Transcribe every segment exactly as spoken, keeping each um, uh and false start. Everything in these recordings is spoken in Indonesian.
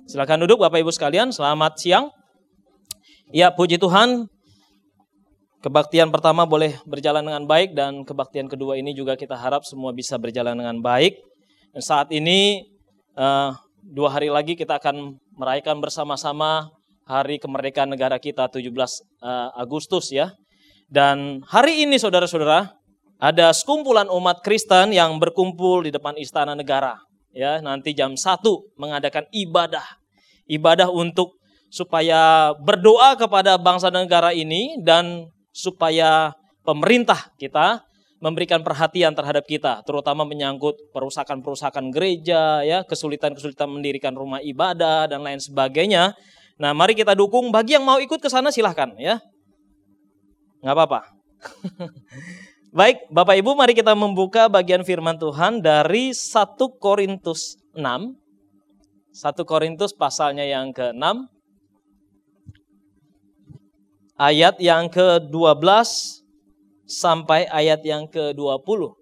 Silakan duduk Bapak Ibu sekalian, selamat siang. Ya, puji Tuhan, kebaktian pertama boleh berjalan dengan baik dan kebaktian kedua ini juga kita harap semua bisa berjalan dengan baik. Dan saat ini uh, dua hari lagi kita akan merayakan bersama-sama Hari Kemerdekaan Negara kita tujuh belas Agustus ya. Dan hari ini saudara-saudara, ada sekumpulan umat Kristen yang berkumpul di depan Istana Negara. Ya, nanti jam satu mengadakan ibadah. Ibadah untuk supaya berdoa kepada bangsa dan negara ini dan supaya pemerintah kita memberikan perhatian terhadap kita, terutama menyangkut perusakan-perusakan gereja, ya, kesulitan-kesulitan mendirikan rumah ibadah dan lain sebagainya. Nah, mari kita dukung. Bagi yang mau ikut ke sana silahkan, ya. Nggak apa-apa. Baik, Bapak Ibu, mari kita membuka bagian firman Tuhan dari satu Korintus enam. satu Korintus pasalnya yang keenam. Ayat yang ke dua belas sampai ayat yang ke dua puluh.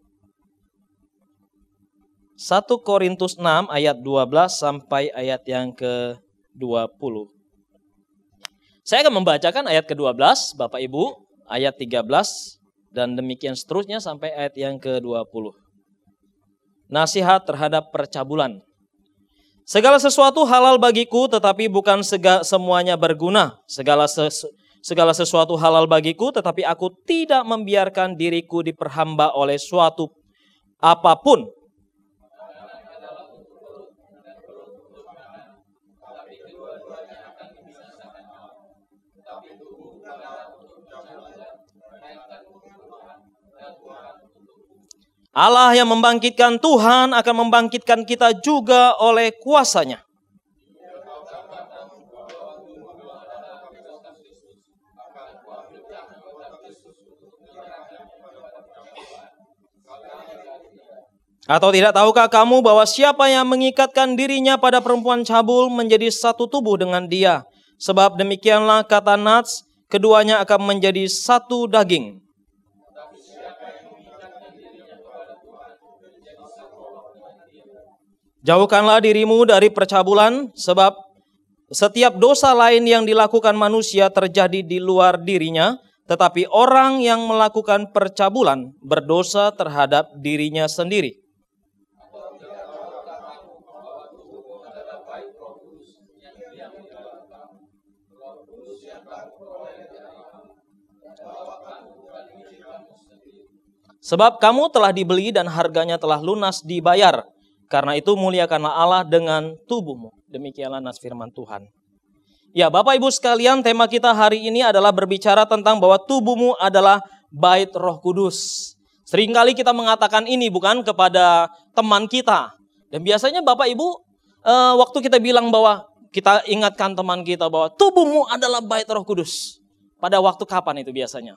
satu Korintus enam ayat dua belas sampai ayat yang ke dua puluh. Saya akan membacakan ayat ke dua belas, Bapak Ibu, ayat tiga belas, dan demikian seterusnya sampai ayat yang ke dua puluh. Nasihat terhadap percabulan. Segala sesuatu halal bagiku, tetapi bukan sega, semuanya berguna. Segala sesu, segala sesuatu halal bagiku, tetapi aku tidak membiarkan diriku diperhamba oleh suatu apapun. Allah yang membangkitkan Tuhan akan membangkitkan kita juga oleh kuasa-Nya. Atau tidak tahukah kamu bahwa siapa yang mengikatkan dirinya pada perempuan cabul menjadi satu tubuh dengan dia? Sebab demikianlah kata Nats, keduanya akan menjadi satu daging. Jauhkanlah dirimu dari percabulan, sebab setiap dosa lain yang dilakukan manusia terjadi di luar dirinya, tetapi orang yang melakukan percabulan berdosa terhadap dirinya sendiri. Sebab kamu telah dibeli dan harganya telah lunas dibayar. Karena itu muliakanlah Allah dengan tubuhmu. Demikianlah nas firman Tuhan. Ya, Bapak Ibu sekalian, tema kita hari ini adalah berbicara tentang bahwa tubuhmu adalah bait Roh Kudus. Seringkali kita mengatakan ini bukan kepada teman kita. Dan biasanya Bapak Ibu, eh, waktu kita bilang bahwa kita ingatkan teman kita bahwa tubuhmu adalah bait Roh Kudus. Pada waktu kapan itu biasanya?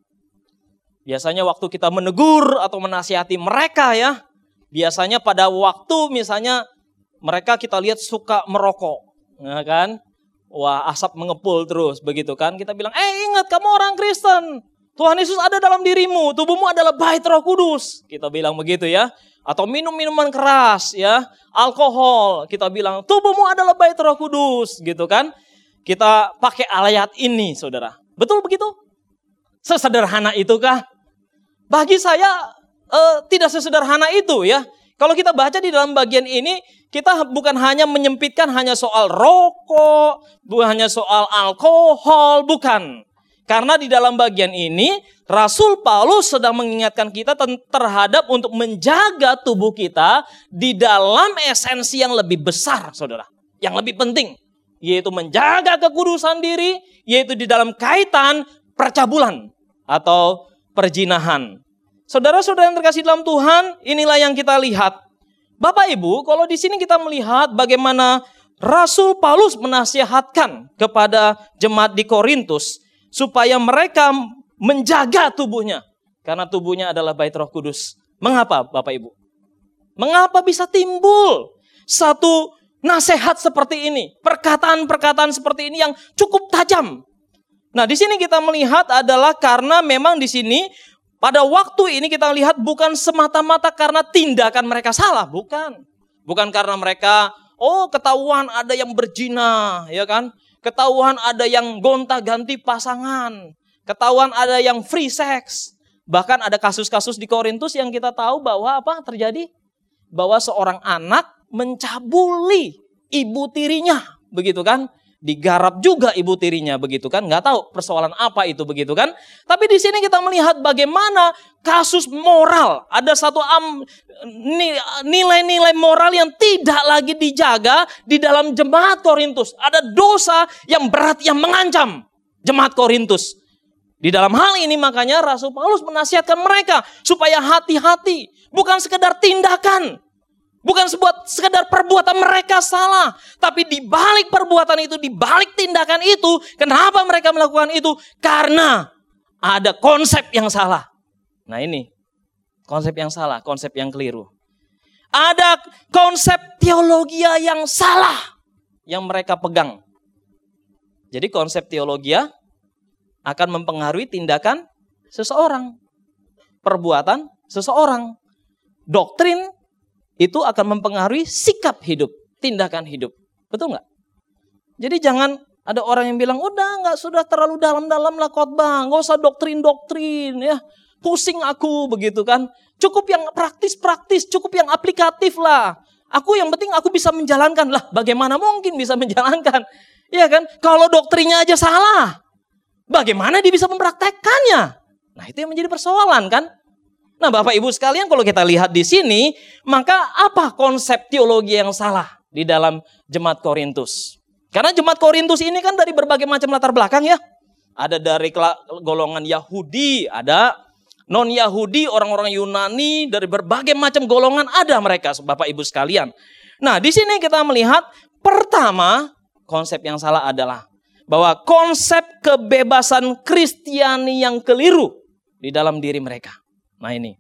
Biasanya waktu kita menegur atau menasihati mereka ya. Biasanya pada waktu misalnya mereka kita lihat suka merokok, ya kan? Wah, asap mengepul terus begitu kan? Kita bilang, "Eh, ingat kamu orang Kristen. Tuhan Yesus ada dalam dirimu, tubuhmu adalah bait Roh Kudus." Kita bilang begitu ya. Atau minum minuman keras ya, alkohol, kita bilang, "Tubuhmu adalah bait Roh Kudus." Gitu kan? Kita pakai ayat ini, Saudara. Betul begitu? Sesederhana itukah? Bagi saya Uh, tidak sesederhana itu ya. Kalau kita baca di dalam bagian ini, kita bukan hanya menyempitkan hanya soal rokok, bukan hanya soal alkohol, bukan. Karena di dalam bagian ini, Rasul Paulus sedang mengingatkan kita terhadap untuk menjaga tubuh kita di dalam esensi yang lebih besar, saudara. Yang lebih penting, yaitu menjaga kekudusan diri, yaitu di dalam kaitan percabulan atau perjinahan. Saudara-saudara yang terkasih dalam Tuhan, inilah yang kita lihat. Bapak Ibu, kalau di sini kita melihat bagaimana Rasul Paulus menasihatkan kepada jemaat di Korintus supaya mereka menjaga tubuhnya. Karena tubuhnya adalah bait Roh Kudus. Mengapa Bapak Ibu? Mengapa bisa timbul satu nasihat seperti ini? Perkataan-perkataan seperti ini yang cukup tajam. Nah, di sini kita melihat adalah karena memang di sini pada waktu ini kita lihat bukan semata-mata karena tindakan mereka salah, bukan. Bukan karena mereka Oh, ketahuan ada yang berzina, ya kan? Ketahuan ada yang gonta-ganti pasangan. Ketahuan ada yang free sex. Bahkan ada kasus-kasus di Korintus yang kita tahu bahwa apa terjadi? Bahwa seorang anak mencabuli ibu tirinya, begitu kan? Digarap juga ibu tirinya, begitu kan? Nggak tahu persoalan apa itu, begitu kan? Tapi di sini kita melihat bagaimana kasus moral. Ada satu am, nilai-nilai moral yang tidak lagi dijaga di dalam jemaat Korintus. Ada dosa yang berat yang mengancam jemaat Korintus. Di dalam hal ini makanya Rasul Paulus menasihatkan mereka supaya hati-hati. Bukan sekedar tindakan. Bukan sebuah sekedar perbuatan mereka salah. Tapi di balik perbuatan itu, di balik tindakan itu, kenapa mereka melakukan itu? Karena ada konsep yang salah. Nah ini, konsep yang salah, konsep yang keliru. Ada konsep teologi yang salah yang mereka pegang. Jadi konsep teologi akan mempengaruhi tindakan seseorang. Perbuatan seseorang. Doktrin itu akan mempengaruhi sikap hidup, tindakan hidup. Betul nggak? Jadi jangan ada orang yang bilang, udah nggak sudah terlalu dalam-dalam lah khotbah, nggak usah doktrin-doktrin ya, pusing aku begitu kan. Cukup yang praktis-praktis, cukup yang aplikatif lah. Aku yang penting aku bisa menjalankan lah. Bagaimana mungkin bisa menjalankan? Ya kan? Kalau doktrinnya aja salah, bagaimana dia bisa mempraktekkannya? Nah itu yang menjadi persoalan kan? Nah Bapak Ibu sekalian kalau kita lihat di sini, maka apa konsep teologi yang salah di dalam jemaat Korintus? Karena jemaat Korintus ini kan dari berbagai macam latar belakang ya. Ada dari golongan Yahudi, ada non-Yahudi, orang-orang Yunani, dari berbagai macam golongan ada mereka Bapak Ibu sekalian. Nah di sini kita melihat pertama konsep yang salah adalah bahwa konsep kebebasan Kristiani yang keliru di dalam diri mereka. Nah ini.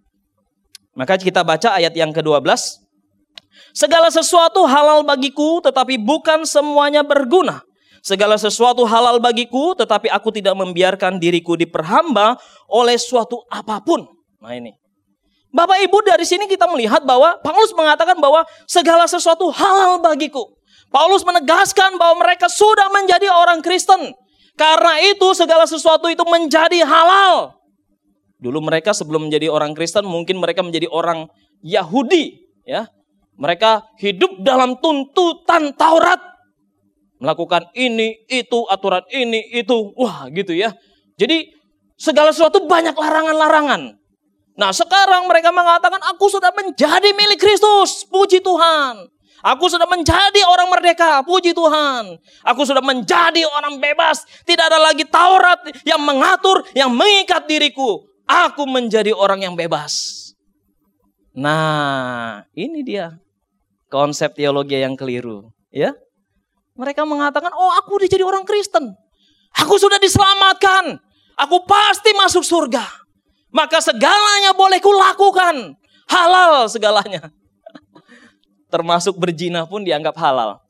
Maka kita baca ayat yang kedua belas. Segala sesuatu halal bagiku tetapi bukan semuanya berguna. Segala sesuatu halal bagiku tetapi aku tidak membiarkan diriku diperhamba oleh suatu apapun. Nah ini. Bapak Ibu dari sini kita melihat bahwa Paulus mengatakan bahwa segala sesuatu halal bagiku. Paulus menegaskan bahwa mereka sudah menjadi orang Kristen. Karena itu segala sesuatu itu menjadi halal. Dulu mereka sebelum menjadi orang Kristen mungkin mereka menjadi orang Yahudi, ya. Mereka hidup dalam tuntutan Taurat. Melakukan ini, itu, aturan ini, itu. Wah, gitu ya. Jadi segala sesuatu banyak larangan-larangan. Nah, sekarang mereka mengatakan aku sudah menjadi milik Kristus. Puji Tuhan. Aku sudah menjadi orang merdeka. Puji Tuhan. Aku sudah menjadi orang bebas. Tidak ada lagi Taurat yang mengatur, yang mengikat diriku. Aku menjadi orang yang bebas. Nah, ini dia konsep teologi yang keliru, ya. Mereka mengatakan, "Oh, aku udah jadi orang Kristen. Aku sudah diselamatkan. Aku pasti masuk surga. Maka segalanya boleh kulakukan. Halal segalanya." Termasuk berzina pun dianggap halal.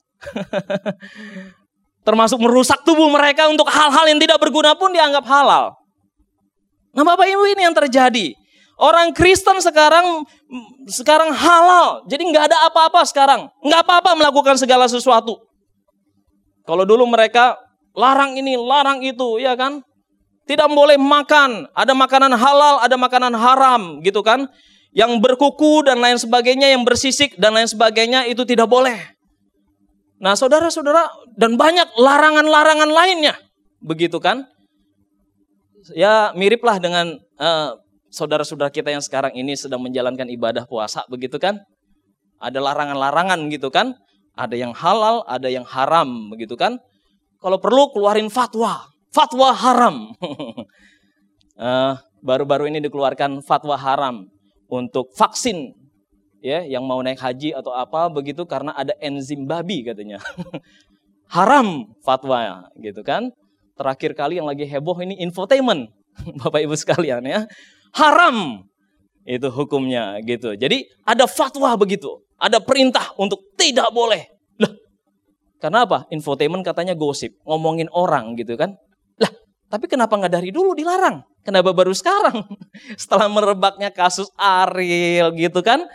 Termasuk merusak tubuh mereka untuk hal-hal yang tidak berguna pun dianggap halal. Nah Bapak Ibu ini yang terjadi. Orang Kristen sekarang sekarang halal. Jadi nggak ada apa-apa sekarang. Nggak apa-apa melakukan segala sesuatu. Kalau dulu mereka larang ini, larang itu, ya kan? Tidak boleh makan. Ada makanan halal, ada makanan haram, gitu kan? Yang berkuku dan lain sebagainya, yang bersisik dan lain sebagainya itu tidak boleh. Nah saudara-saudara, dan banyak larangan-larangan lainnya. Begitu kan? Ya miriplah dengan uh, saudara-saudara kita yang sekarang ini sedang menjalankan ibadah puasa, begitu kan? Ada larangan-larangan gitu kan? Ada yang halal, ada yang haram, begitu kan? Kalau perlu keluarin fatwa, fatwa haram. uh, baru-baru ini dikeluarkan fatwa haram untuk vaksin, ya, yang mau naik haji atau apa begitu karena ada enzim babi katanya. Haram fatwa, gitu kan? Terakhir kali yang lagi heboh ini infotainment, Bapak Ibu sekalian ya. Haram itu hukumnya gitu. Jadi ada fatwa begitu. Ada perintah untuk tidak boleh. Lah, karena apa? Infotainment katanya gosip, ngomongin orang gitu kan. Lah, tapi kenapa nggak dari dulu dilarang? Kenapa baru sekarang? Setelah merebaknya kasus Ariel gitu kan.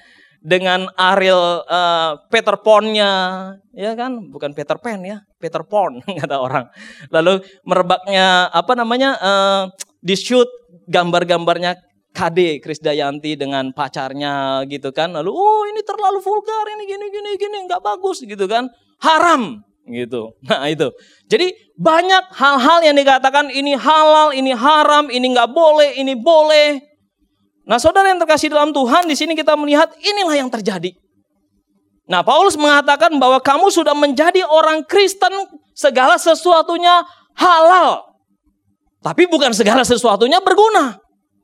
dengan Ariel uh, Peter Pan-nya, ya kan? Bukan Peter Pan ya, Peter Pan kata orang. Lalu merebaknya apa namanya? Uh, di shoot gambar-gambarnya K D Krisdayanti dengan pacarnya gitu kan. Lalu oh ini terlalu vulgar, ini gini gini gini nggak bagus gitu kan. Haram gitu. Nah itu. Jadi banyak hal-hal yang dikatakan ini halal, ini haram, ini nggak boleh, ini boleh. Nah, saudara yang terkasih dalam Tuhan, di sini kita melihat inilah yang terjadi. Nah, Paulus mengatakan bahwa kamu sudah menjadi orang Kristen, segala sesuatunya halal. Tapi bukan segala sesuatunya berguna.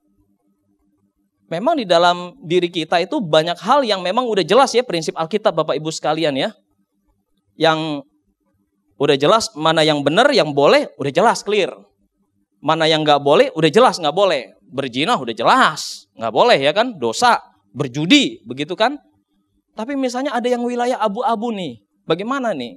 Memang di dalam diri kita itu banyak hal yang memang udah jelas ya, prinsip Alkitab Bapak Ibu sekalian ya. Yang udah jelas mana yang benar, yang boleh, udah jelas, clear. Mana yang gak boleh, udah jelas gak boleh. Berzina udah jelas, nggak boleh ya kan, dosa, berjudi, begitu kan. Tapi misalnya ada yang wilayah abu-abu nih, bagaimana nih?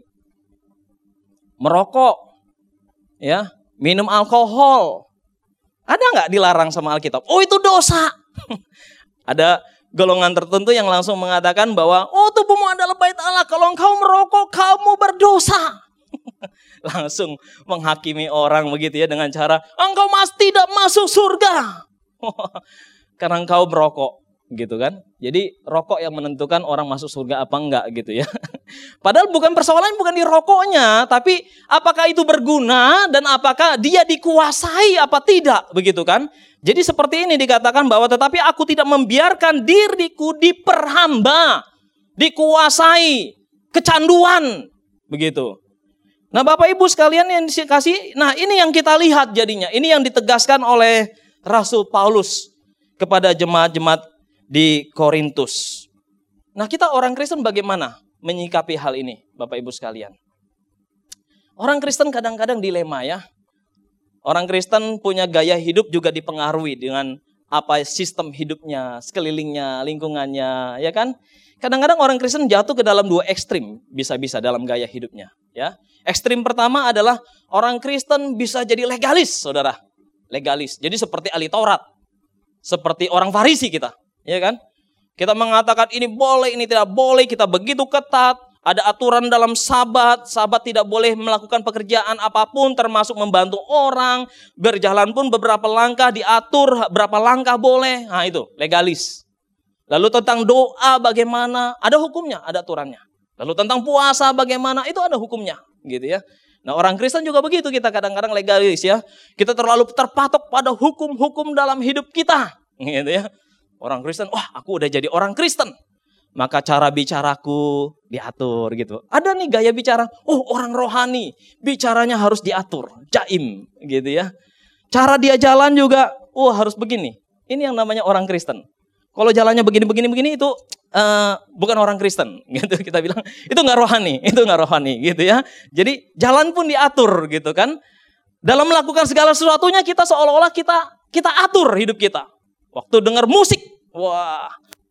Merokok, ya, minum alkohol, ada nggak dilarang sama Alkitab? Oh itu dosa. Ada golongan tertentu yang langsung mengatakan bahwa, oh tubuhmu adalah bait Allah, kalau engkau merokok, kamu berdosa. Langsung menghakimi orang begitu ya dengan cara engkau mas tidak masuk surga karena engkau merokok gitu kan. Jadi rokok yang menentukan orang masuk surga apa enggak gitu ya. Padahal bukan persoalan bukan di rokoknya, tapi apakah itu berguna dan apakah dia dikuasai apa tidak begitu kan. Jadi seperti ini dikatakan bahwa tetapi aku tidak membiarkan diriku diperhamba, dikuasai kecanduan begitu. Nah Bapak Ibu sekalian yang dikasih, nah ini yang kita lihat jadinya. Ini yang ditegaskan oleh Rasul Paulus kepada jemaat-jemaat di Korintus. Nah kita orang Kristen bagaimana menyikapi hal ini Bapak Ibu sekalian? Orang Kristen kadang-kadang dilema ya. Orang Kristen punya gaya hidup juga dipengaruhi dengan apa sistem hidupnya, sekelilingnya, lingkungannya, ya kan? Kadang-kadang orang Kristen jatuh ke dalam dua ekstrim, bisa-bisa dalam gaya hidupnya, ya. Ekstrim pertama adalah orang Kristen bisa jadi legalis, saudara. Legalis. Jadi seperti ahli Taurat. Seperti orang Farisi kita. Ya kan? Kita mengatakan ini boleh, ini tidak boleh. Kita begitu ketat. Ada aturan dalam sabat. Sabat tidak boleh melakukan pekerjaan apapun. Termasuk membantu orang. Berjalan pun beberapa langkah diatur. Berapa langkah boleh. Nah itu legalis. Lalu tentang doa bagaimana? Ada hukumnya, ada aturannya. Lalu tentang puasa bagaimana? Itu ada hukumnya. Gitu ya. Nah orang Kristen juga begitu, kita kadang-kadang legalis ya. Kita terlalu terpatok pada hukum-hukum dalam hidup kita. Gitu ya. Orang Kristen, wah aku udah jadi orang Kristen. Maka cara bicaraku diatur gitu. Ada nih gaya bicara, oh orang rohani. Bicaranya harus diatur, jaim gitu ya. Cara dia jalan juga, oh harus begini. Ini yang namanya orang Kristen. Kalau jalannya begini-begini-begini itu uh, bukan orang Kristen, gitu kita bilang. Itu nggak rohani, itu nggak rohani, gitu ya. Jadi jalan pun diatur, gitu kan. Dalam melakukan segala sesuatunya kita seolah-olah kita kita atur hidup kita. Waktu dengar musik, wah,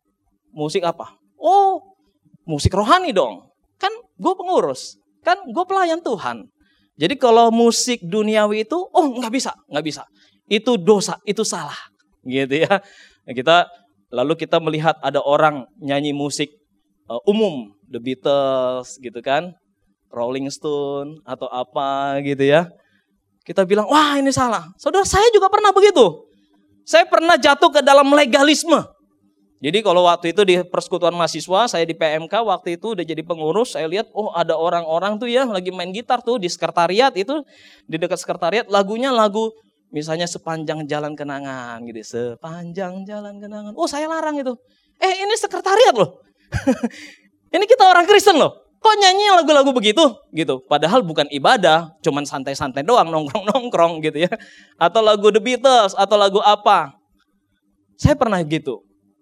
musik apa? Oh, musik rohani dong. Kan gue pengurus, kan gue pelayan Tuhan. Jadi kalau musik duniawi itu, oh nggak bisa, nggak bisa. Itu dosa, itu salah, gitu ya. Nah, kita lalu kita melihat ada orang nyanyi musik uh, umum, The Beatles gitu kan, Rolling Stone atau apa gitu ya. Kita bilang, wah ini salah. Saudara, saya juga pernah begitu. Saya pernah jatuh ke dalam legalisme. Jadi kalau waktu itu di persekutuan mahasiswa, saya di P M K waktu itu udah jadi pengurus, saya lihat, oh ada orang-orang tuh ya lagi main gitar tuh di sekretariat itu, di dekat sekretariat, lagunya lagu misalnya Sepanjang Jalan Kenangan gitu. Sepanjang Jalan Kenangan. Oh saya larang itu. Eh ini sekretariat loh. Ini kita orang Kristen loh. Kok nyanyi lagu-lagu begitu? Gitu. Padahal bukan ibadah. Cuman santai-santai doang. Nongkrong-nongkrong gitu ya. Atau lagu The Beatles. Atau lagu apa. Saya pernah gitu.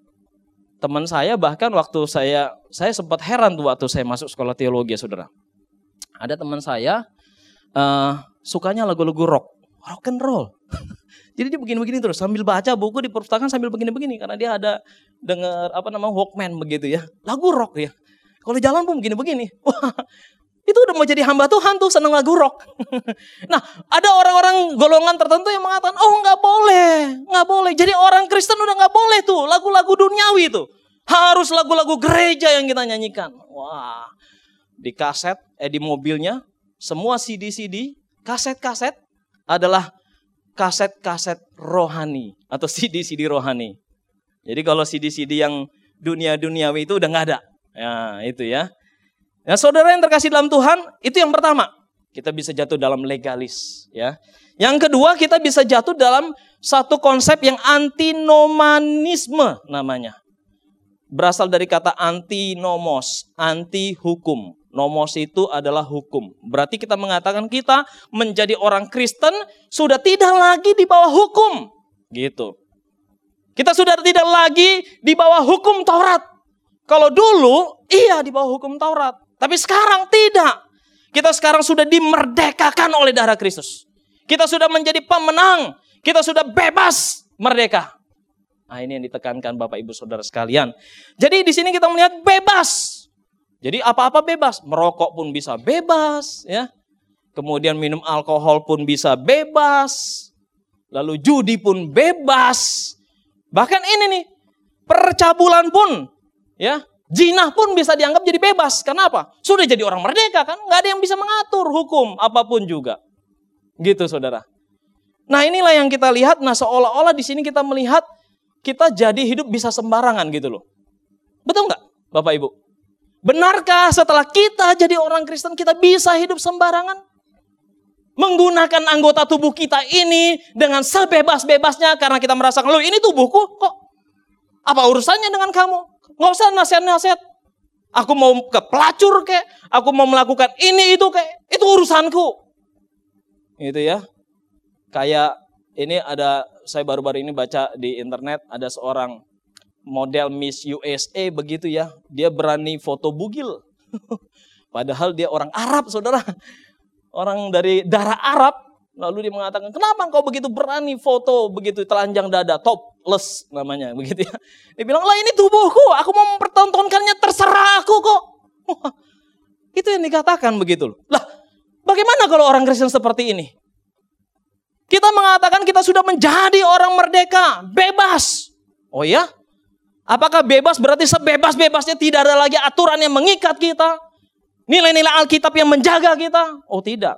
Teman saya bahkan waktu saya. Saya sempat heran tuh waktu saya masuk sekolah teologi ya saudara. Ada teman saya. Uh, sukanya lagu-lagu rock. Rock and roll. Jadi dia begini-begini terus sambil baca buku di perpustakaan sambil begini-begini karena dia ada dengar apa namanya Walkman begitu ya. Lagu rock ya. Kalau jalan pun begini-begini. Wah, itu udah mau jadi hamba Tuhan tuh seneng lagu rock. Nah, ada orang-orang golongan tertentu yang mengatakan, "Oh, enggak boleh. Enggak boleh. Jadi orang Kristen udah enggak boleh tuh lagu-lagu duniawi tuh. Harus lagu-lagu gereja yang kita nyanyikan. Wah, di kaset, eh di mobilnya, semua C D-C D, kaset-kaset adalah kaset-kaset rohani atau C D-C D rohani. Jadi kalau C D-C D yang dunia-duniawi itu udah nggak ada. Ya, itu ya. Nah, saudara yang terkasih dalam Tuhan, itu yang pertama. Kita bisa jatuh dalam legalis, ya. Yang kedua, kita bisa jatuh dalam satu konsep yang antinomanisme namanya. Berasal dari kata antinomos, anti hukum. Nomos itu adalah hukum. Berarti kita mengatakan kita menjadi orang Kristen sudah tidak lagi di bawah hukum. Gitu. Kita sudah tidak lagi di bawah hukum Taurat. Kalau dulu, iya di bawah hukum Taurat. Tapi sekarang tidak. Kita sekarang sudah dimerdekakan oleh darah Kristus. Kita sudah menjadi pemenang. Kita sudah bebas merdeka. Nah, ini yang ditekankan Bapak Ibu Saudara sekalian. Jadi di sini kita melihat bebas. Jadi apa-apa bebas. Merokok pun bisa bebas, ya. Kemudian minum alkohol pun bisa bebas. Lalu judi pun bebas. Bahkan ini nih, percabulan pun, ya, zina pun bisa dianggap jadi bebas. Kenapa? Sudah jadi orang merdeka kan, nggak ada yang bisa mengatur hukum apapun juga. Gitu, saudara. Nah, inilah yang kita lihat. Nah, seolah-olah di sini kita melihat kita jadi hidup bisa sembarangan gitu loh. Betul nggak, Bapak Ibu? Benarkah setelah kita jadi orang Kristen kita bisa hidup sembarangan? Menggunakan anggota tubuh kita ini dengan sebebas-bebasnya karena kita merasakan, loh ini tubuhku kok. Apa urusannya dengan kamu? Nggak usah nasihat-nasihat. Aku mau ke pelacur kek, aku mau melakukan ini itu kek, itu urusanku. Gitu ya. Kayak ini ada, saya baru-baru ini baca di internet, ada seorang model Miss U S A begitu ya. Dia berani foto bugil. Padahal dia orang Arab, saudara. Orang dari darah Arab. Lalu dia mengatakan, kenapa engkau begitu berani foto begitu telanjang dada, topless namanya begitu ya. Dia bilang, lah ini tubuhku, aku mau mempertontonkannya, terserah aku kok. Wah, itu yang dikatakan begitu. Lah, bagaimana kalau orang Kristen seperti ini? Kita mengatakan kita sudah menjadi orang merdeka, bebas. Oh ya? Apakah bebas berarti sebebas-bebasnya tidak ada lagi aturan yang mengikat kita? Nilai-nilai Alkitab yang menjaga kita? Oh tidak.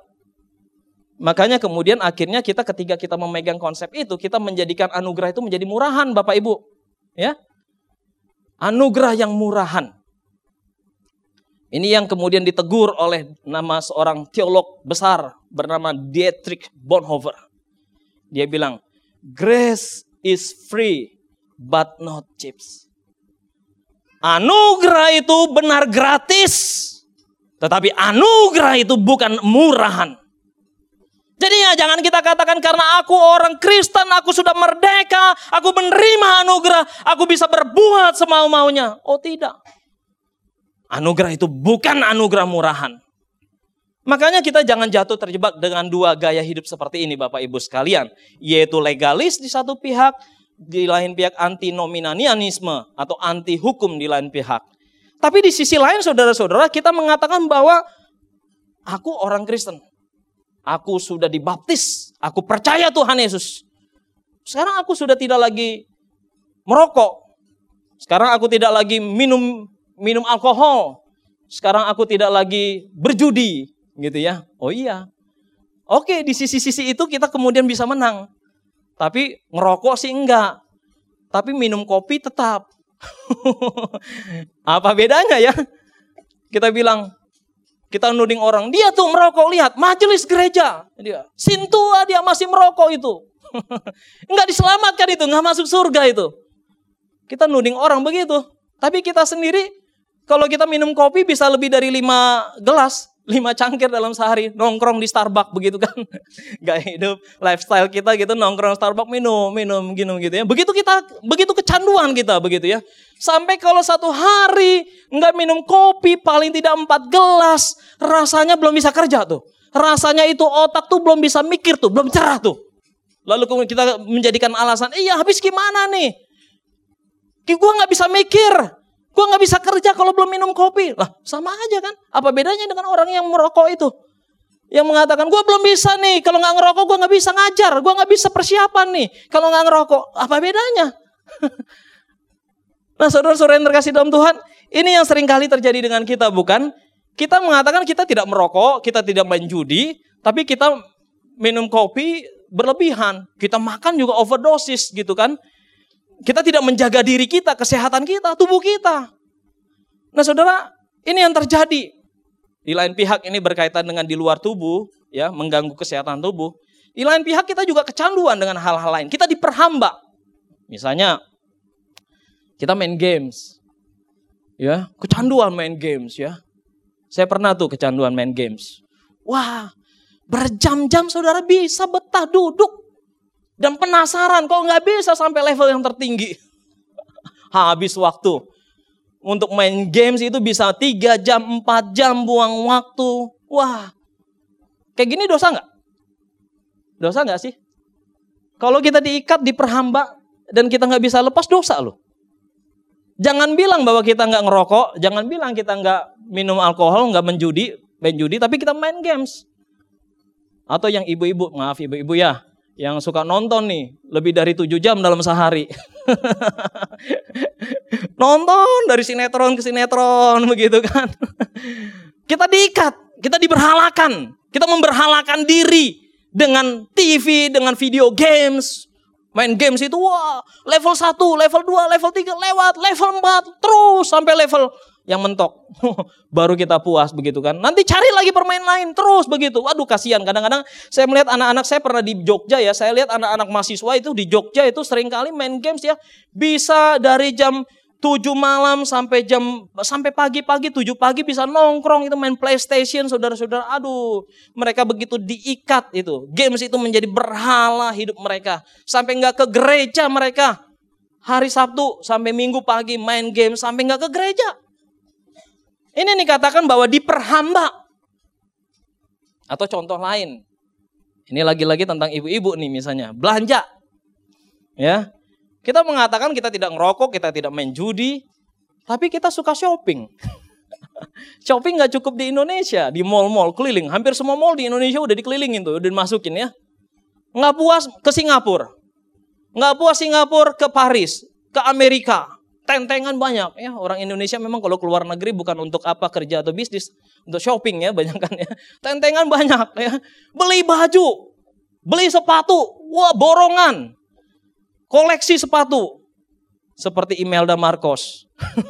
Makanya kemudian akhirnya kita ketika kita memegang konsep itu, kita menjadikan anugerah itu menjadi murahan, Bapak Ibu. Ya, anugerah yang murahan. Ini yang kemudian ditegur oleh nama seorang teolog besar bernama Dietrich Bonhoeffer. Dia bilang, grace is free but not cheap. Anugerah itu benar gratis, tetapi anugerah itu bukan murahan. Jadi ya jangan kita katakan karena aku orang Kristen, aku sudah merdeka, aku menerima anugerah, aku bisa berbuat semau-maunya. Oh tidak. Anugerah itu bukan anugerah murahan. Makanya kita jangan jatuh terjebak dengan dua gaya hidup seperti ini Bapak Ibu sekalian. Yaitu legalis di satu pihak, di lain pihak antinomianisme atau anti hukum di lain pihak. Tapi di sisi lain saudara-saudara kita mengatakan bahwa aku orang Kristen. Aku sudah dibaptis. Aku percaya Tuhan Yesus. Sekarang aku sudah tidak lagi merokok. Sekarang aku tidak lagi minum minum alkohol. Sekarang aku tidak lagi berjudi. Gitu ya. Oh iya. Oke, di sisi-sisi itu kita kemudian bisa menang. Tapi ngerokok sih enggak. Tapi minum kopi tetap. Apa bedanya ya? Kita bilang, kita nuding orang, dia tuh merokok, lihat majelis gereja. Dia, Sintua dia masih merokok itu. Enggak diselamatkan itu, enggak masuk surga itu. Kita nuding orang begitu. Tapi kita sendiri, kalau kita minum kopi bisa lebih dari lima gelas. Lima cangkir dalam sehari, nongkrong di Starbucks begitu kan. Gak hidup, lifestyle kita gitu, nongkrong Starbucks, minum, minum, minum gitu ya. Begitu kita, begitu kecanduan kita begitu ya. Sampai kalau satu hari nggak minum kopi, paling tidak empat gelas, rasanya belum bisa kerja tuh. Rasanya itu otak tuh belum bisa mikir tuh, belum cerah tuh. Lalu kemudian kita menjadikan alasan, iya habis gimana nih? Gue nggak bisa mikir. Gue gak bisa kerja kalau belum minum kopi. Lah sama aja kan. Apa bedanya dengan orang yang merokok itu? Yang mengatakan gue belum bisa nih. Kalau gak ngerokok gue gak bisa ngajar. Gue gak bisa persiapan nih. Kalau gak ngerokok. Apa bedanya? Nah, saudara-saudara yang terkasih dalam Tuhan, ini yang sering kali terjadi dengan kita, bukan? Kita mengatakan kita tidak merokok, kita tidak main judi, tapi kita minum kopi berlebihan. Kita makan juga overdosis gitu kan. Kita tidak menjaga diri kita, kesehatan kita, tubuh kita. Nah, saudara, ini yang terjadi. Di lain pihak ini berkaitan dengan di luar tubuh, ya, mengganggu kesehatan tubuh. Di lain pihak kita juga kecanduan dengan hal-hal lain. Kita diperhamba. Misalnya, kita main games, ya, kecanduan main games, ya. Saya pernah tuh kecanduan main games. Wah, berjam-jam saudara bisa betah duduk dan penasaran kok nggak bisa sampai level yang tertinggi. Habis waktu untuk main games itu bisa tiga jam, empat jam buang waktu. Wah, kayak gini dosa nggak? Dosa nggak sih? Kalau kita diikat, diperhamba dan kita nggak bisa lepas, dosa loh. Jangan bilang bahwa kita nggak ngerokok, jangan bilang kita nggak minum alkohol, nggak menjudi, main judi, tapi kita main games. Atau yang ibu-ibu, maaf ibu-ibu ya, yang suka nonton nih, lebih dari tujuh jam dalam sehari. Nonton dari sinetron ke sinetron, begitu kan. Kita diikat, kita diberhalakan, kita memberhalakan diri dengan T V, dengan video games. Main games itu, wah, level satu, level dua, level tiga, lewat, level empat, terus sampai level yang mentok. Baru kita puas begitu kan. Nanti cari lagi permain lain, terus begitu. Waduh, kasihan. Kadang-kadang saya melihat anak-anak, saya pernah di Jogja ya, saya lihat anak-anak mahasiswa itu di Jogja itu seringkali main games ya. Bisa dari jam tujuh malam sampai jam sampai pagi-pagi, tujuh pagi bisa nongkrong itu main PlayStation, saudara-saudara. Aduh, mereka begitu diikat itu. Games itu menjadi berhala hidup mereka. Sampai nggak ke gereja mereka. Hari Sabtu sampai Minggu pagi main game sampai nggak ke gereja. Ini dikatakan bahwa diperhamba. Atau contoh lain. Ini lagi-lagi tentang ibu-ibu nih misalnya. Belanja. Ya. Kita mengatakan kita tidak ngerokok, kita tidak main judi, tapi kita suka shopping. Shopping gak cukup di Indonesia, di mall-mall keliling. Hampir semua mall di Indonesia udah dikelilingin tuh, udah dimasukin ya. Nggak puas ke Singapura. Nggak puas Singapura ke Paris, ke Amerika. Tentengan banyak ya. Orang Indonesia memang kalau keluar negeri bukan untuk apa kerja atau bisnis, untuk shopping ya banyak kan ya. Tentengan banyak ya. Beli baju, beli sepatu, wah borongan. Koleksi sepatu. Seperti Imelda Marcos.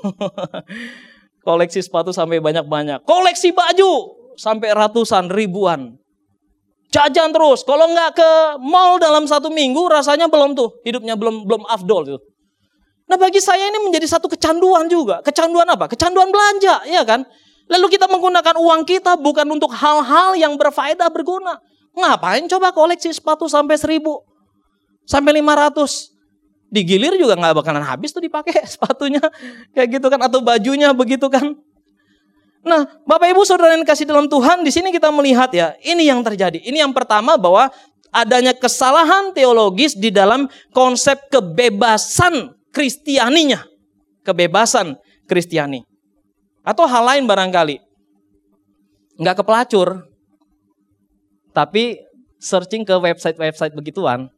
Koleksi sepatu sampai banyak-banyak. Koleksi baju sampai ratusan, ribuan. Jajan terus. Kalau nggak ke mall dalam satu minggu rasanya belum tuh. Hidupnya belum belum afdol tuh. Nah bagi saya ini menjadi satu kecanduan juga. Kecanduan apa? Kecanduan belanja. Ya kan? Lalu kita menggunakan uang kita bukan untuk hal-hal yang berfaedah, berguna. Ngapain coba koleksi sepatu sampai seribu? Sampai lima ratus. Digilir juga nggak bakalan habis tuh dipakai sepatunya. Kayak gitu kan. Atau bajunya begitu kan. Nah Bapak Ibu Saudara yang kasih dalam Tuhan. Di sini kita melihat ya. Ini yang terjadi. Ini yang pertama bahwa adanya kesalahan teologis di dalam konsep kebebasan Kristianinya. Kebebasan Kristiani. Atau hal lain barangkali. Nggak ke pelacur. Tapi searching ke website-website begituan.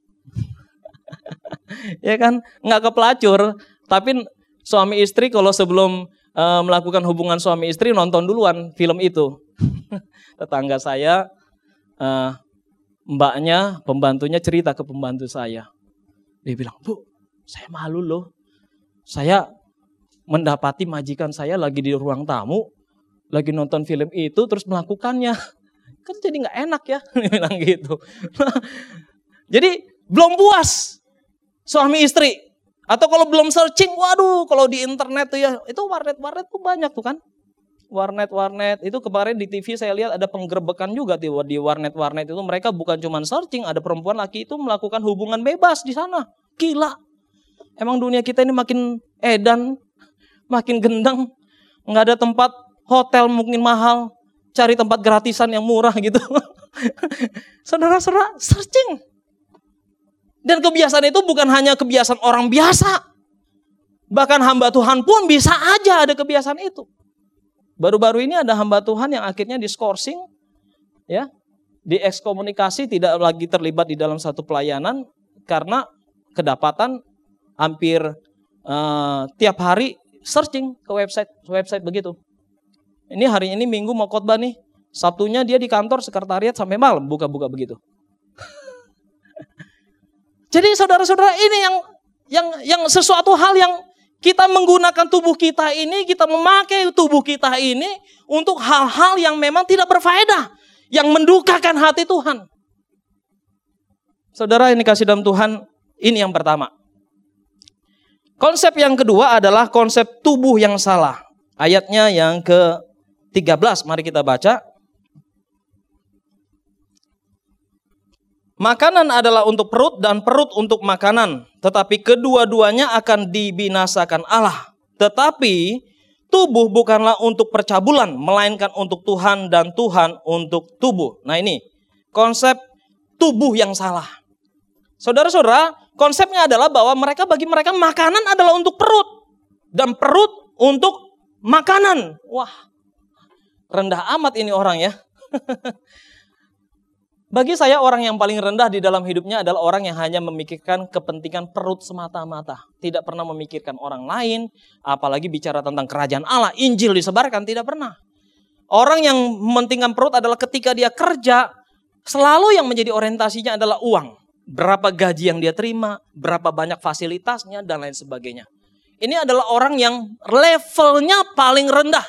Ya kan, nggak ke pelacur, tapi suami istri kalau sebelum uh, melakukan hubungan suami istri nonton duluan film itu. Tetangga saya, uh, mbaknya, pembantunya cerita ke pembantu saya. Dia bilang, Bu, saya malu loh. Saya mendapati majikan saya lagi di ruang tamu, lagi nonton film itu terus melakukannya. Kan jadi nggak enak ya, dia bilang gitu. Jadi belum puas. Suami istri. Atau kalau belum searching, waduh kalau di internet tuh ya, itu warnet-warnet tuh banyak tuh kan. Warnet-warnet, itu kemarin di T V saya lihat ada penggerebekan juga di warnet-warnet itu. Mereka bukan cuma searching, ada perempuan laki itu melakukan hubungan bebas di sana. Gila. Emang dunia kita ini makin edan, makin gendang. Nggak ada tempat hotel mungkin mahal, cari tempat gratisan yang murah gitu. Saudara-saudara, searching. Dan kebiasaan itu bukan hanya kebiasaan orang biasa. Bahkan hamba Tuhan pun bisa aja ada kebiasaan itu. Baru-baru ini ada hamba Tuhan yang akhirnya diskorsing, ya, diekskomunikasi, tidak lagi terlibat di dalam satu pelayanan karena kedapatan hampir uh, tiap hari searching ke website website begitu. Ini hari ini Minggu mau khotbah nih, Sabtunya dia di kantor sekretariat sampai malam buka-buka begitu. Jadi saudara-saudara, ini yang yang yang sesuatu hal yang kita menggunakan tubuh kita ini, kita memakai tubuh kita ini untuk hal-hal yang memang tidak berfaedah, yang mendukakan hati Tuhan. Saudara ini kasih dalam Tuhan, ini yang pertama. Konsep yang kedua adalah konsep tubuh yang salah. Ayatnya yang ke tiga belas, mari kita baca. Makanan adalah untuk perut dan perut untuk makanan, tetapi kedua-duanya akan dibinasakan Allah. Tetapi tubuh bukanlah untuk percabulan, melainkan untuk Tuhan dan Tuhan untuk tubuh. Nah ini konsep tubuh yang salah. Saudara-saudara, konsepnya adalah bahwa mereka bagi mereka makanan adalah untuk perut dan perut untuk makanan. Wah, rendah amat ini orang ya. Bagi saya orang yang paling rendah di dalam hidupnya adalah orang yang hanya memikirkan kepentingan perut semata-mata. Tidak pernah memikirkan orang lain, apalagi bicara tentang kerajaan Allah, Injil disebarkan, tidak pernah. Orang yang mementingkan perut adalah ketika dia kerja, selalu yang menjadi orientasinya adalah uang. Berapa gaji yang dia terima, berapa banyak fasilitasnya, dan lain sebagainya. Ini adalah orang yang levelnya paling rendah.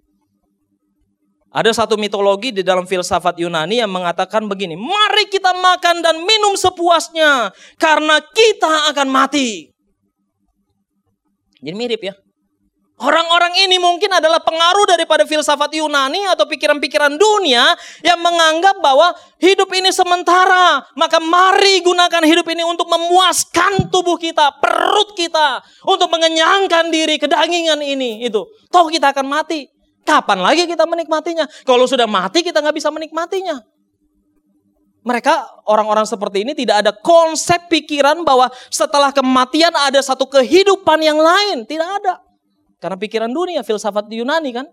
Ada satu mitologi di dalam filsafat Yunani yang mengatakan begini, mari kita makan dan minum sepuasnya, karena kita akan mati. Jadi mirip ya. Orang-orang ini mungkin adalah pengaruh daripada filsafat Yunani atau pikiran-pikiran dunia yang menganggap bahwa hidup ini sementara. Maka mari gunakan hidup ini untuk memuaskan tubuh kita, perut kita. Untuk mengenyangkan diri, kedagingan ini. Itu. Toh kita akan mati. Kapan lagi kita menikmatinya? Kalau sudah mati kita nggak bisa menikmatinya. Mereka, orang-orang seperti ini tidak ada konsep pikiran bahwa setelah kematian ada satu kehidupan yang lain. Tidak ada. Karena pikiran dunia, filsafat Yunani kan.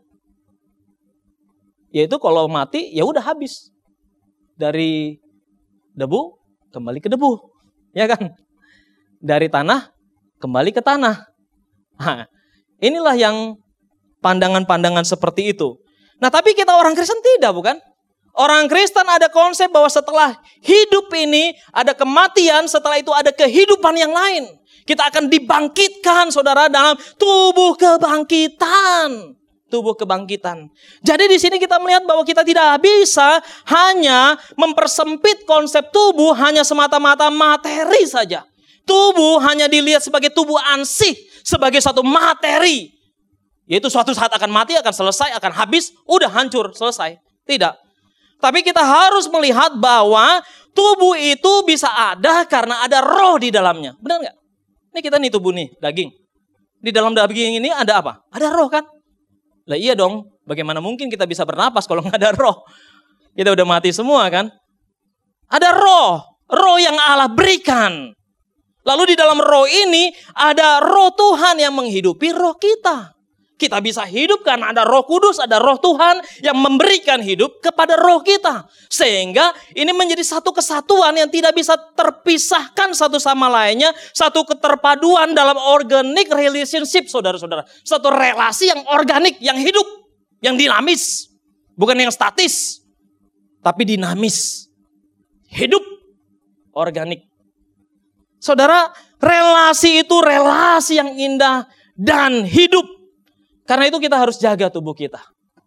Yaitu kalau mati, ya udah habis. Dari debu, kembali ke debu. Ya kan? Dari tanah, kembali ke tanah. Nah, inilah yang pandangan-pandangan seperti itu. Nah tapi kita orang Kristen tidak, bukan? Orang Kristen ada konsep bahwa setelah hidup ini ada kematian, setelah itu ada kehidupan yang lain. Kita akan dibangkitkan, saudara, dalam tubuh kebangkitan. Tubuh kebangkitan. Jadi di sini kita melihat bahwa kita tidak bisa hanya mempersempit konsep tubuh hanya semata-mata materi saja. Tubuh hanya dilihat sebagai tubuh ansih, sebagai satu materi. Yaitu suatu saat akan mati, akan selesai, akan habis, udah hancur, selesai. Tidak. Tapi kita harus melihat bahwa tubuh itu bisa ada karena ada roh di dalamnya. Benar nggak? Ini kita nih tubuh nih, daging. Di dalam daging ini ada apa? Ada roh kan? Lah iya dong, bagaimana mungkin kita bisa bernapas kalau nggak ada roh? Kita udah mati semua kan? Ada roh, roh yang Allah berikan. Lalu di dalam roh ini ada roh Tuhan yang menghidupi roh kita. Kita bisa hidup karena ada Roh Kudus, ada Roh Tuhan yang memberikan hidup kepada roh kita. Sehingga ini menjadi satu kesatuan yang tidak bisa terpisahkan satu sama lainnya. Satu keterpaduan dalam organic relationship, saudara-saudara. Satu relasi yang organik, yang hidup, yang dinamis. Bukan yang statis, tapi dinamis. Hidup, organik. Saudara, relasi itu relasi yang indah dan hidup. Karena itu kita harus jaga tubuh kita.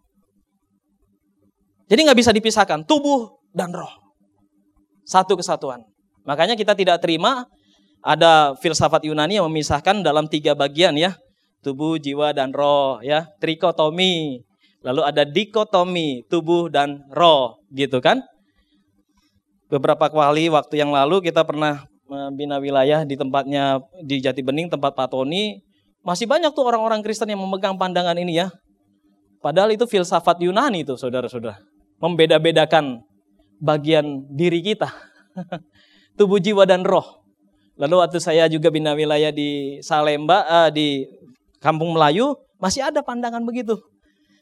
Jadi nggak bisa dipisahkan tubuh dan roh. Satu kesatuan. Makanya kita tidak terima ada filsafat Yunani yang memisahkan dalam tiga bagian ya. Tubuh, jiwa, dan roh ya. Trikotomi. Lalu ada dikotomi, tubuh dan roh. Gitu kan. Beberapa kali waktu yang lalu kita pernah membina wilayah di tempatnya di Jati Bening, tempat Pak Tony. Masih banyak tuh orang-orang Kristen yang memegang pandangan ini ya. Padahal itu filsafat Yunani tuh saudara-saudara. Membeda-bedakan bagian diri kita. Tubuh, jiwa, dan roh. Lalu waktu saya juga bina wilayah di Salemba, uh, di Kampung Melayu, masih ada pandangan begitu.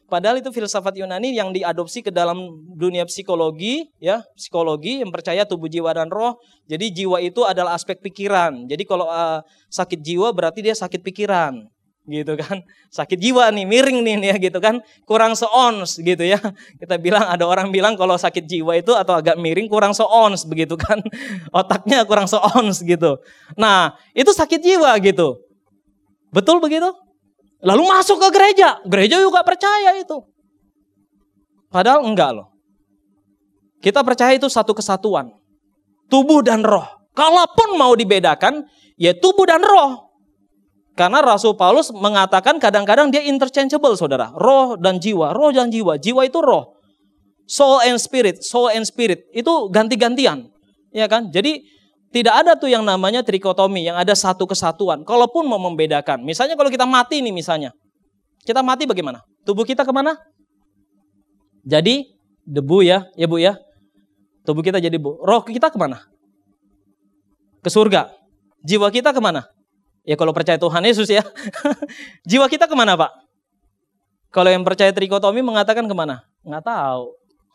Padahal itu filsafat Yunani yang diadopsi ke dalam dunia psikologi, ya, psikologi yang percaya tubuh, jiwa dan roh. Jadi jiwa itu adalah aspek pikiran. Jadi kalau uh, sakit jiwa berarti dia sakit pikiran, gitu kan? Sakit jiwa nih, miring nih ya, gitu kan? Kurang seons, gitu ya. Kita bilang, ada orang bilang kalau sakit jiwa itu atau agak miring kurang seons, begitu kan? Otaknya kurang seons, gitu. Nah, itu sakit jiwa, gitu. Betul begitu? Lalu masuk ke gereja, gereja juga percaya itu. Padahal enggak loh. Kita percaya itu satu kesatuan. Tubuh dan roh. Kalaupun mau dibedakan, ya tubuh dan roh. Karena Rasul Paulus mengatakan kadang-kadang dia interchangeable, saudara. Roh dan jiwa, roh dan jiwa. Jiwa itu roh. Soul and spirit, soul and spirit. Itu ganti-gantian. Ya kan? Jadi tidak ada tuh yang namanya trikotomi, yang ada satu kesatuan. Kalaupun mau membedakan. Misalnya kalau kita mati nih misalnya. Kita mati bagaimana? Tubuh kita kemana? Jadi debu ya, ya Bu ya. Tubuh kita jadi debu. Roh kita kemana? Ke surga. Jiwa kita kemana? Ya kalau percaya Tuhan Yesus ya. Jiwa kita kemana Pak? Kalau yang percaya trikotomi mengatakan kemana? Nggak tahu.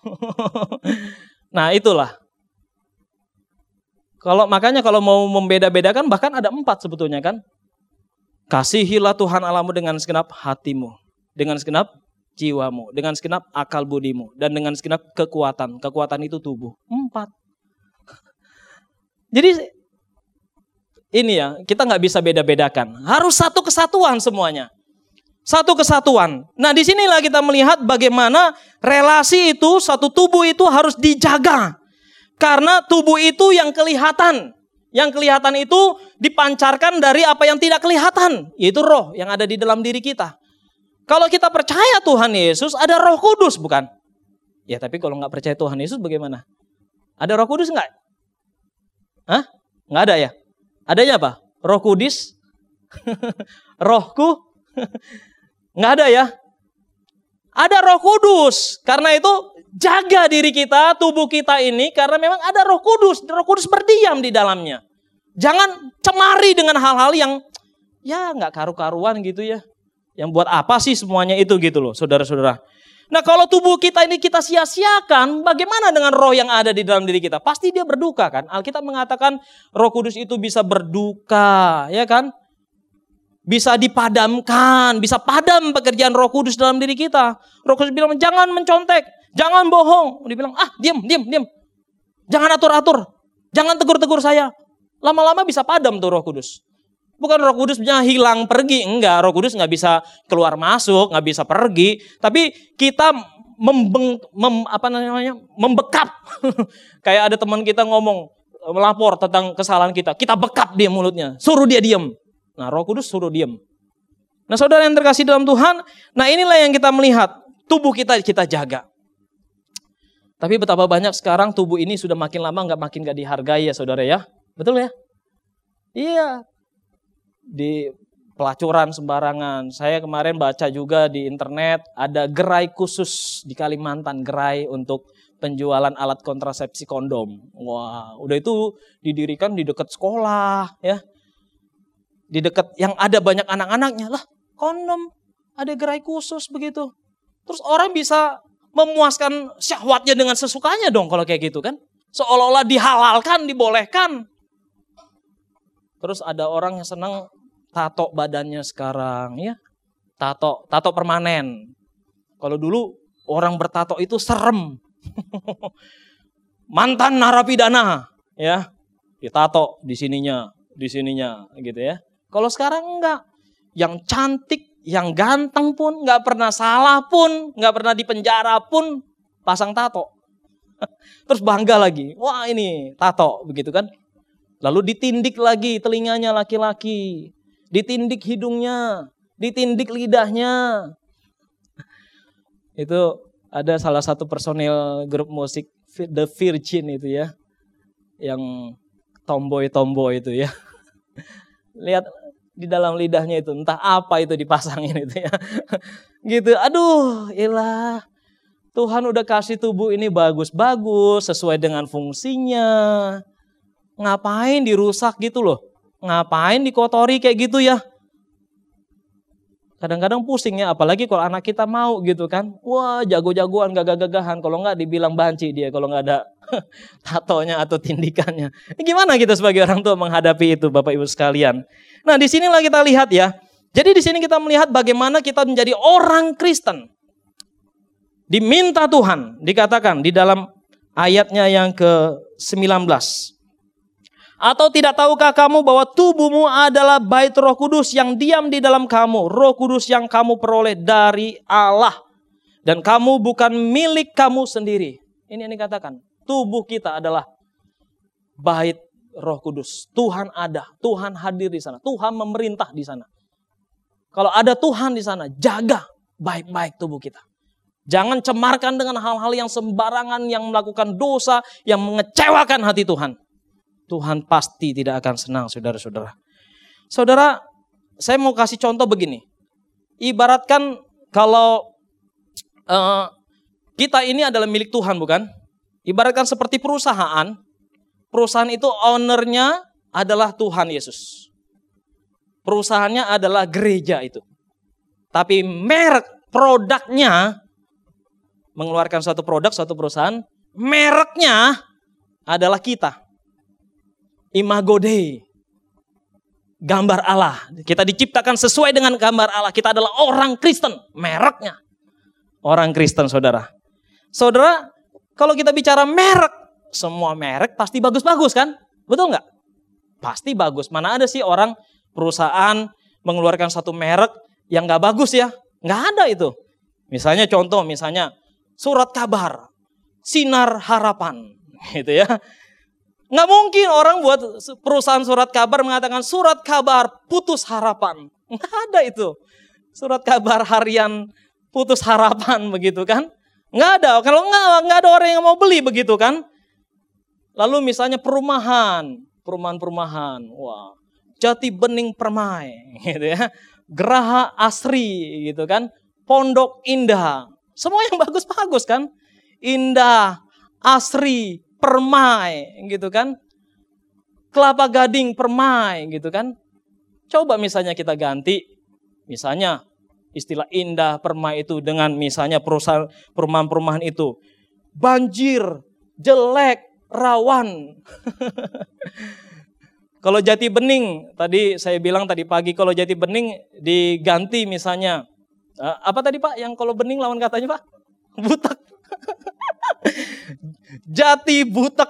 Nah itulah. Kalau makanya kalau mau membeda-bedakan bahkan ada empat sebetulnya kan. Kasihilah Tuhan Allahmu dengan segenap hatimu, dengan segenap jiwamu, dengan segenap akal budimu, dan dengan segenap kekuatan. Kekuatan itu tubuh. Empat. Jadi ini ya, kita nggak bisa beda-bedakan. Harus satu kesatuan semuanya. Satu kesatuan. Nah disinilah kita melihat bagaimana relasi itu, satu tubuh itu harus dijaga. Karena tubuh itu yang kelihatan. Yang kelihatan itu dipancarkan dari apa yang tidak kelihatan. Yaitu roh yang ada di dalam diri kita. Kalau kita percaya Tuhan Yesus, ada Roh Kudus bukan? Ya tapi kalau nggak percaya Tuhan Yesus bagaimana? Ada Roh Kudus nggak? Hah? Nggak ada ya? Adanya apa? Roh Kudus? Rohku? Nggak ada ya? Ada Roh Kudus. Karena itu jaga diri kita, tubuh kita ini, karena memang ada Roh Kudus. Roh Kudus berdiam di dalamnya. Jangan cemari dengan hal-hal yang ya nggak karu-karuan gitu ya. Yang buat apa sih semuanya itu gitu loh, saudara-saudara. Nah kalau tubuh kita ini kita sia-siakan, bagaimana dengan roh yang ada di dalam diri kita? Pasti dia berduka kan. Alkitab mengatakan Roh Kudus itu bisa berduka, ya kan? Bisa dipadamkan, bisa padam pekerjaan Roh Kudus dalam diri kita. Roh Kudus bilang jangan mencontek. Jangan bohong. Dia bilang, ah diam, diam, diam. Jangan atur-atur. Jangan tegur-tegur saya. Lama-lama bisa padam tuh Roh Kudus. Bukan Roh Kudusnya hilang pergi. Enggak, Roh Kudus gak bisa keluar masuk, gak bisa pergi. Tapi kita membeng, mem, apa namanya, membekap. Kayak ada teman kita ngomong, melapor tentang kesalahan kita. Kita bekap dia mulutnya. Suruh dia diam. Nah Roh Kudus suruh diam. Nah saudara yang terkasih dalam Tuhan. Nah inilah yang kita melihat. Tubuh kita kita jaga. Tapi betapa banyak sekarang tubuh ini sudah makin lama nggak makin nggak dihargai ya saudara ya. Betul ya? Iya. Di pelacuran sembarangan. Saya kemarin baca juga di internet ada gerai khusus di Kalimantan. Gerai untuk penjualan alat kontrasepsi kondom. Wah, udah itu didirikan di dekat sekolah ya. Di dekat yang ada banyak anak-anaknya. Lah kondom ada gerai khusus begitu. Terus orang bisa memuaskan syahwatnya dengan sesukanya dong kalau kayak gitu kan. Seolah-olah dihalalkan, dibolehkan. Terus ada orang yang senang tato badannya sekarang ya. Tato, tato permanen. Kalau dulu orang bertato itu serem. Mantan narapidana ya. Ditato di sininya, di sininya gitu ya. Kalau sekarang enggak. Yang cantik, yang ganteng pun, gak pernah salah pun, gak pernah dipenjara pun, pasang tato. Terus bangga lagi, wah ini tato, begitu kan. Lalu ditindik lagi telinganya laki-laki, ditindik hidungnya, ditindik lidahnya. Itu ada salah satu personil grup musik, The Virgin itu ya, yang tomboy-tomboy itu ya. Lihat di dalam lidahnya itu entah apa itu dipasangin itu ya. Gitu. Aduh, ilah. Tuhan udah kasih tubuh ini bagus-bagus sesuai dengan fungsinya. Ngapain dirusak gitu loh? Ngapain dikotori kayak gitu ya? Kadang-kadang pusing ya, apalagi kalau anak kita mau gitu kan. Wah, jago-jagoan, gagah-gagahan. Kalau nggak dibilang banci dia, kalau nggak ada tatonya atau tindikannya. Ini gimana kita sebagai orang tua menghadapi itu, Bapak Ibu sekalian? Nah, di sinilah kita lihat ya. Jadi di sini kita melihat bagaimana kita menjadi orang Kristen. Diminta Tuhan, dikatakan di dalam ayatnya yang ke sembilan belas. Atau tidak tahukah kamu bahwa tubuhmu adalah bait Roh Kudus yang diam di dalam kamu, Roh Kudus yang kamu peroleh dari Allah, dan kamu bukan milik kamu sendiri. Ini yang dikatakan, tubuh kita adalah bait Roh Kudus. Tuhan ada, Tuhan hadir di sana, Tuhan memerintah di sana. Kalau ada Tuhan di sana, jaga baik-baik tubuh kita. Jangan cemarkan dengan hal-hal yang sembarangan, yang melakukan dosa, yang mengecewakan hati Tuhan. Tuhan pasti tidak akan senang, saudara-saudara. Saudara, saya mau kasih contoh begini. Ibaratkan kalau uh, kita ini adalah milik Tuhan, bukan? Ibaratkan seperti perusahaan. Perusahaan itu ownernya adalah Tuhan Yesus. Perusahaannya adalah gereja itu. Tapi merek produknya, mengeluarkan suatu produk, suatu perusahaan, mereknya adalah kita. Imago Dei, gambar Allah. Kita diciptakan sesuai dengan gambar Allah. Kita adalah orang Kristen, mereknya. Orang Kristen, saudara. Saudara, kalau kita bicara merek, semua merek pasti bagus-bagus kan? Betul nggak? Pasti bagus. Mana ada sih orang perusahaan mengeluarkan satu merek yang nggak bagus ya? Nggak ada itu. Misalnya contoh, misalnya surat kabar, sinar harapan, gitu ya. Nggak mungkin orang buat perusahaan surat kabar mengatakan surat kabar putus harapan. Nggak ada itu. Surat kabar harian putus harapan begitu kan. Nggak ada. Kalau nggak, nggak ada orang yang mau beli begitu kan. Lalu misalnya perumahan. Perumahan-perumahan. Wah, Jati Bening Permai. Gitu ya. Geraha Asri gitu kan. Pondok Indah. Semua yang bagus-bagus kan. Indah, Asri, Permai gitu kan. Kelapa Gading Permai gitu kan. Coba misalnya kita ganti. Misalnya istilah Indah Permai itu dengan misalnya perusahaan perumahan-perumahan itu. Banjir, jelek, rawan. Kalau Jati Bening, tadi saya bilang tadi pagi kalau Jati Bening diganti misalnya. Apa tadi Pak yang kalau bening lawan katanya Pak? Butek. Jati Butek.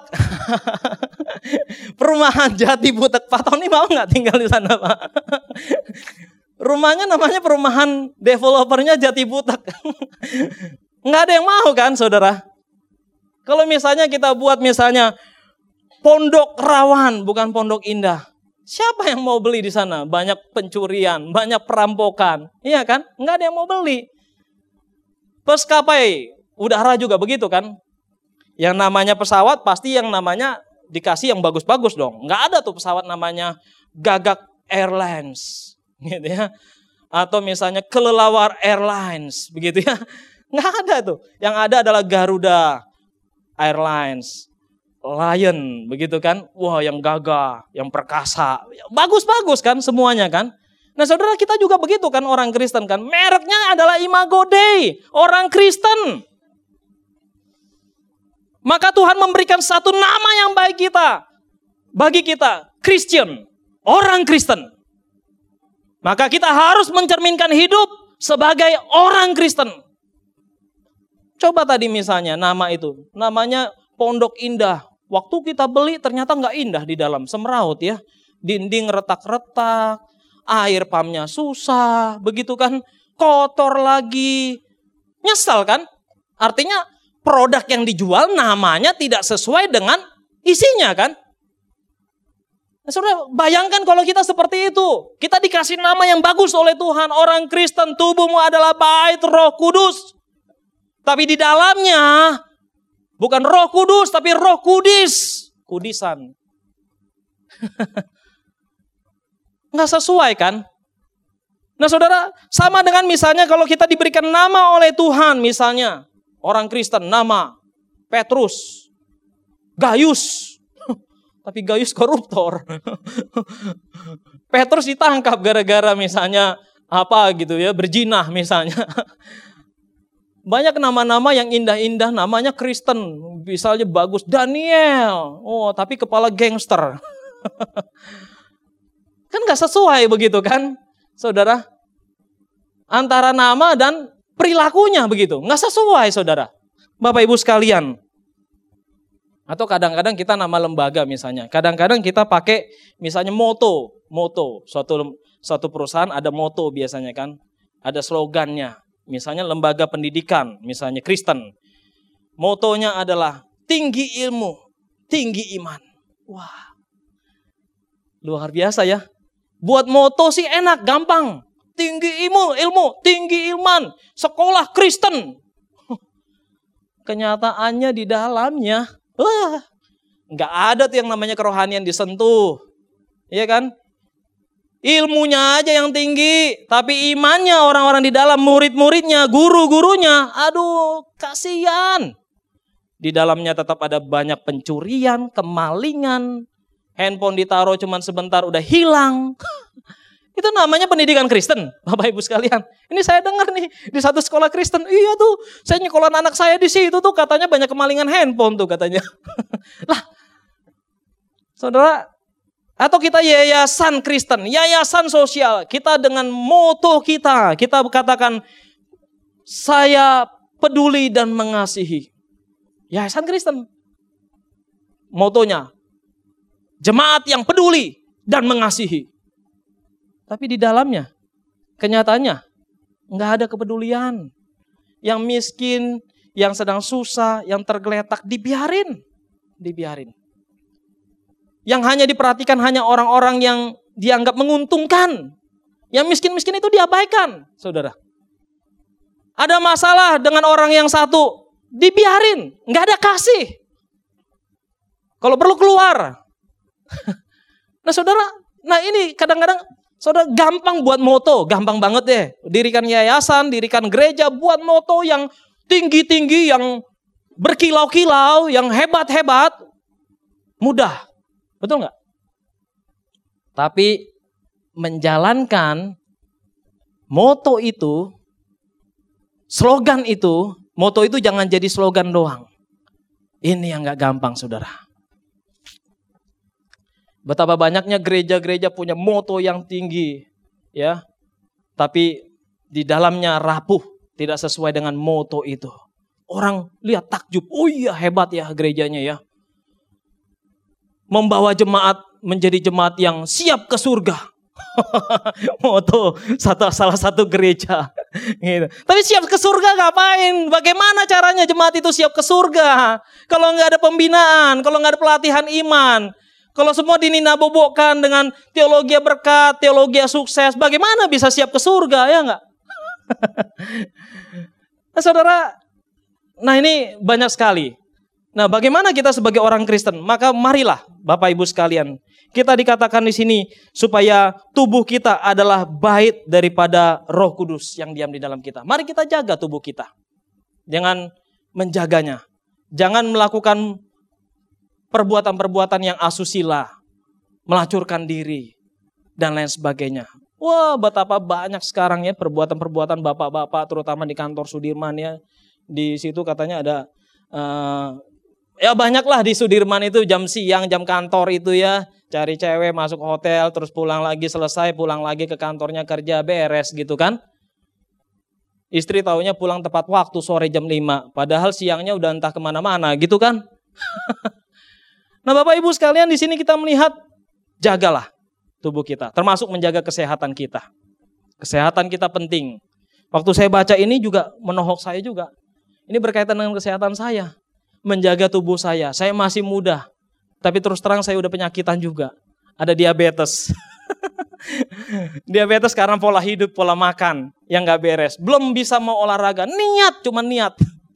Perumahan Jati Butek. Pak Tony mau nggak tinggal di sana Pak? Rumahnya namanya perumahan developernya Jati Butek. Nggak ada yang mau kan saudara? Kalau misalnya kita buat misalnya Pondok Rawan bukan Pondok Indah. Siapa yang mau beli di sana? Banyak pencurian, banyak perampokan. Iya kan? Nggak ada yang mau beli. Peskapai udara juga begitu kan? Yang namanya pesawat pasti yang namanya dikasih yang bagus-bagus dong. Nggak ada tuh pesawat namanya Gagak Airlines, gitu ya. Atau misalnya Kelelawar Airlines, begitu ya. Nggak ada tuh. Yang ada adalah Garuda Airlines, Lion, begitu kan. Wah, yang gagah, yang perkasa. Bagus-bagus kan semuanya kan. Nah saudara, kita juga begitu kan orang Kristen kan. Mereknya adalah Imago Dei, orang Kristen. Maka Tuhan memberikan satu nama yang baik kita. Bagi kita, Christian, orang Kristen. Maka kita harus mencerminkan hidup sebagai orang Kristen. Coba tadi misalnya nama itu, namanya Pondok Indah. Waktu kita beli ternyata nggak indah di dalam, semeraut ya. Dinding retak-retak, air pumpnya susah, begitu kan, kotor lagi. Nyesal kan? Artinya produk yang dijual namanya tidak sesuai dengan isinya kan? Nah, saudara, bayangkan kalau kita seperti itu. Kita dikasih nama yang bagus oleh Tuhan. Orang Kristen, tubuhmu adalah bait Roh Kudus. Tapi di dalamnya bukan Roh Kudus, tapi Roh Kudis. Kudisan. Nggak sesuai kan? Nah saudara, sama dengan misalnya kalau kita diberikan nama oleh Tuhan. Misalnya orang Kristen nama Petrus, Gaius. Tapi Gaius koruptor. Petrus ditangkap gara-gara misalnya apa gitu ya, berjinah misalnya. Banyak nama-nama yang indah-indah, namanya Kristen. Misalnya bagus, Daniel. Oh, tapi kepala gangster. Kan gak sesuai begitu kan, saudara? Antara nama dan perilakunya begitu. Gak sesuai, saudara. Bapak Ibu sekalian. Atau kadang-kadang kita nama lembaga misalnya. Kadang-kadang kita pakai misalnya moto. Moto. Suatu, suatu perusahaan ada moto biasanya kan. Ada slogannya. Misalnya lembaga pendidikan. Misalnya Kristen. Motonya adalah tinggi ilmu, tinggi iman. Wah. Luar biasa ya. Buat moto sih enak, gampang. Tinggi ilmu, ilmu, tinggi iman. Sekolah Kristen. Kenyataannya di dalamnya, wah, nggak ada tuh yang namanya kerohanian disentuh. Iya kan? Ilmunya aja yang tinggi. Tapi imannya orang-orang di dalam, murid-muridnya, guru-gurunya. Aduh, kasihan. Di dalamnya tetap ada banyak pencurian, kemalingan. Handphone ditaruh cuman sebentar udah hilang. Itu namanya pendidikan Kristen, Bapak Ibu sekalian. Ini saya dengar nih di satu sekolah Kristen. Iya tuh, saya nyekolahin anak saya di situ tuh katanya banyak kemalingan handphone tuh katanya. Lah, saudara, atau kita yayasan Kristen, yayasan sosial. Kita dengan moto kita, kita katakan saya peduli dan mengasihi. Yayasan Kristen. Motonya, jemaat yang peduli dan mengasihi. Tapi di dalamnya, kenyataannya, nggak ada kepedulian. Yang miskin, yang sedang susah, yang tergeletak, dibiarin. Dibiarin. Yang hanya diperhatikan hanya orang-orang yang dianggap menguntungkan. Yang miskin-miskin itu diabaikan, saudara. Ada masalah dengan orang yang satu, dibiarin. Nggak ada kasih. Kalau perlu keluar. Nah saudara, nah ini kadang-kadang saudara gampang buat moto, gampang banget deh. Dirikan yayasan, dirikan gereja, buat moto yang tinggi-tinggi, yang berkilau-kilau, yang hebat-hebat. Mudah, betul nggak? Tapi menjalankan moto itu, slogan itu, moto itu jangan jadi slogan doang. Ini yang nggak gampang saudara. Betapa banyaknya gereja-gereja punya moto yang tinggi, ya, tapi di dalamnya rapuh, tidak sesuai dengan moto itu. Orang lihat takjub, oh iya hebat ya gerejanya ya. Membawa jemaat menjadi jemaat yang siap ke surga. Moto satu, salah satu gereja. Gitu. Tapi siap ke surga ngapain? Bagaimana caranya jemaat itu siap ke surga? Kalau nggak ada pembinaan, kalau nggak ada pelatihan iman. Kalau semua dininabobokan dengan teologi berkat, teologi sukses, bagaimana bisa siap ke surga, ya enggak? Nah, saudara, nah ini banyak sekali. Nah, bagaimana kita sebagai orang Kristen? Maka marilah, Bapak Ibu sekalian, kita dikatakan di sini supaya tubuh kita adalah bait daripada Roh Kudus yang diam di dalam kita. Mari kita jaga tubuh kita. Jangan menjaganya. Jangan melakukan perbuatan-perbuatan yang asusila, melacurkan diri, dan lain sebagainya. Wah, betapa banyak sekarang ya perbuatan-perbuatan bapak-bapak, terutama di kantor Sudirman ya. Di situ katanya ada, uh, ya banyaklah di Sudirman itu jam siang, jam kantor itu ya. Cari cewek, masuk hotel, terus pulang lagi, selesai, pulang lagi ke kantornya kerja, beres gitu kan. Istri taunya pulang tepat waktu sore jam lima, padahal siangnya udah entah kemana-mana gitu kan. Nah Bapak Ibu sekalian, di sini kita melihat, jagalah tubuh kita, termasuk menjaga kesehatan kita. Kesehatan kita penting. Waktu saya baca ini juga menohok saya juga. Ini berkaitan dengan kesehatan saya. Menjaga tubuh saya. Saya masih muda, tapi terus terang saya udah penyakitan juga. Ada diabetes. Diabetes karena pola hidup, pola makan yang gak beres. Belum bisa mau olahraga, niat, cuma niat.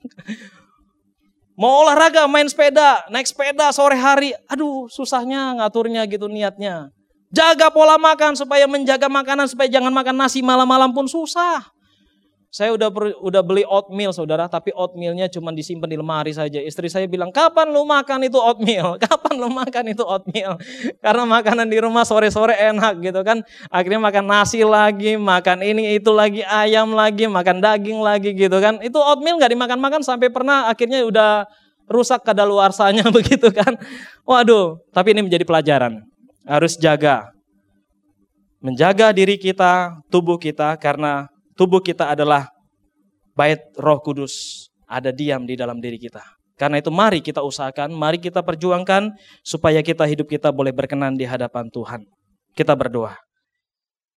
Mau olahraga, main sepeda, naik sepeda sore hari. Aduh, susahnya ngaturnya gitu niatnya. Jaga pola makan supaya menjaga makanan, supaya jangan makan nasi malam-malam pun susah. Saya udah per, udah beli oatmeal saudara, tapi oatmealnya cuma disimpan di lemari saja. Istri saya bilang, kapan lu makan itu oatmeal? Kapan lu makan itu oatmeal? Karena makanan di rumah sore-sore enak gitu kan. Akhirnya makan nasi lagi, makan ini itu lagi, ayam lagi, makan daging lagi gitu kan. Itu oatmeal gak dimakan-makan sampai pernah akhirnya udah rusak kadaluarsanya begitu kan. Waduh, tapi ini menjadi pelajaran. Harus jaga. Menjaga diri kita, tubuh kita, karena tubuh kita adalah bait Roh Kudus, ada diam di dalam diri kita. Karena itu mari kita usahakan, mari kita perjuangkan supaya kita hidup kita boleh berkenan di hadapan Tuhan. Kita berdoa.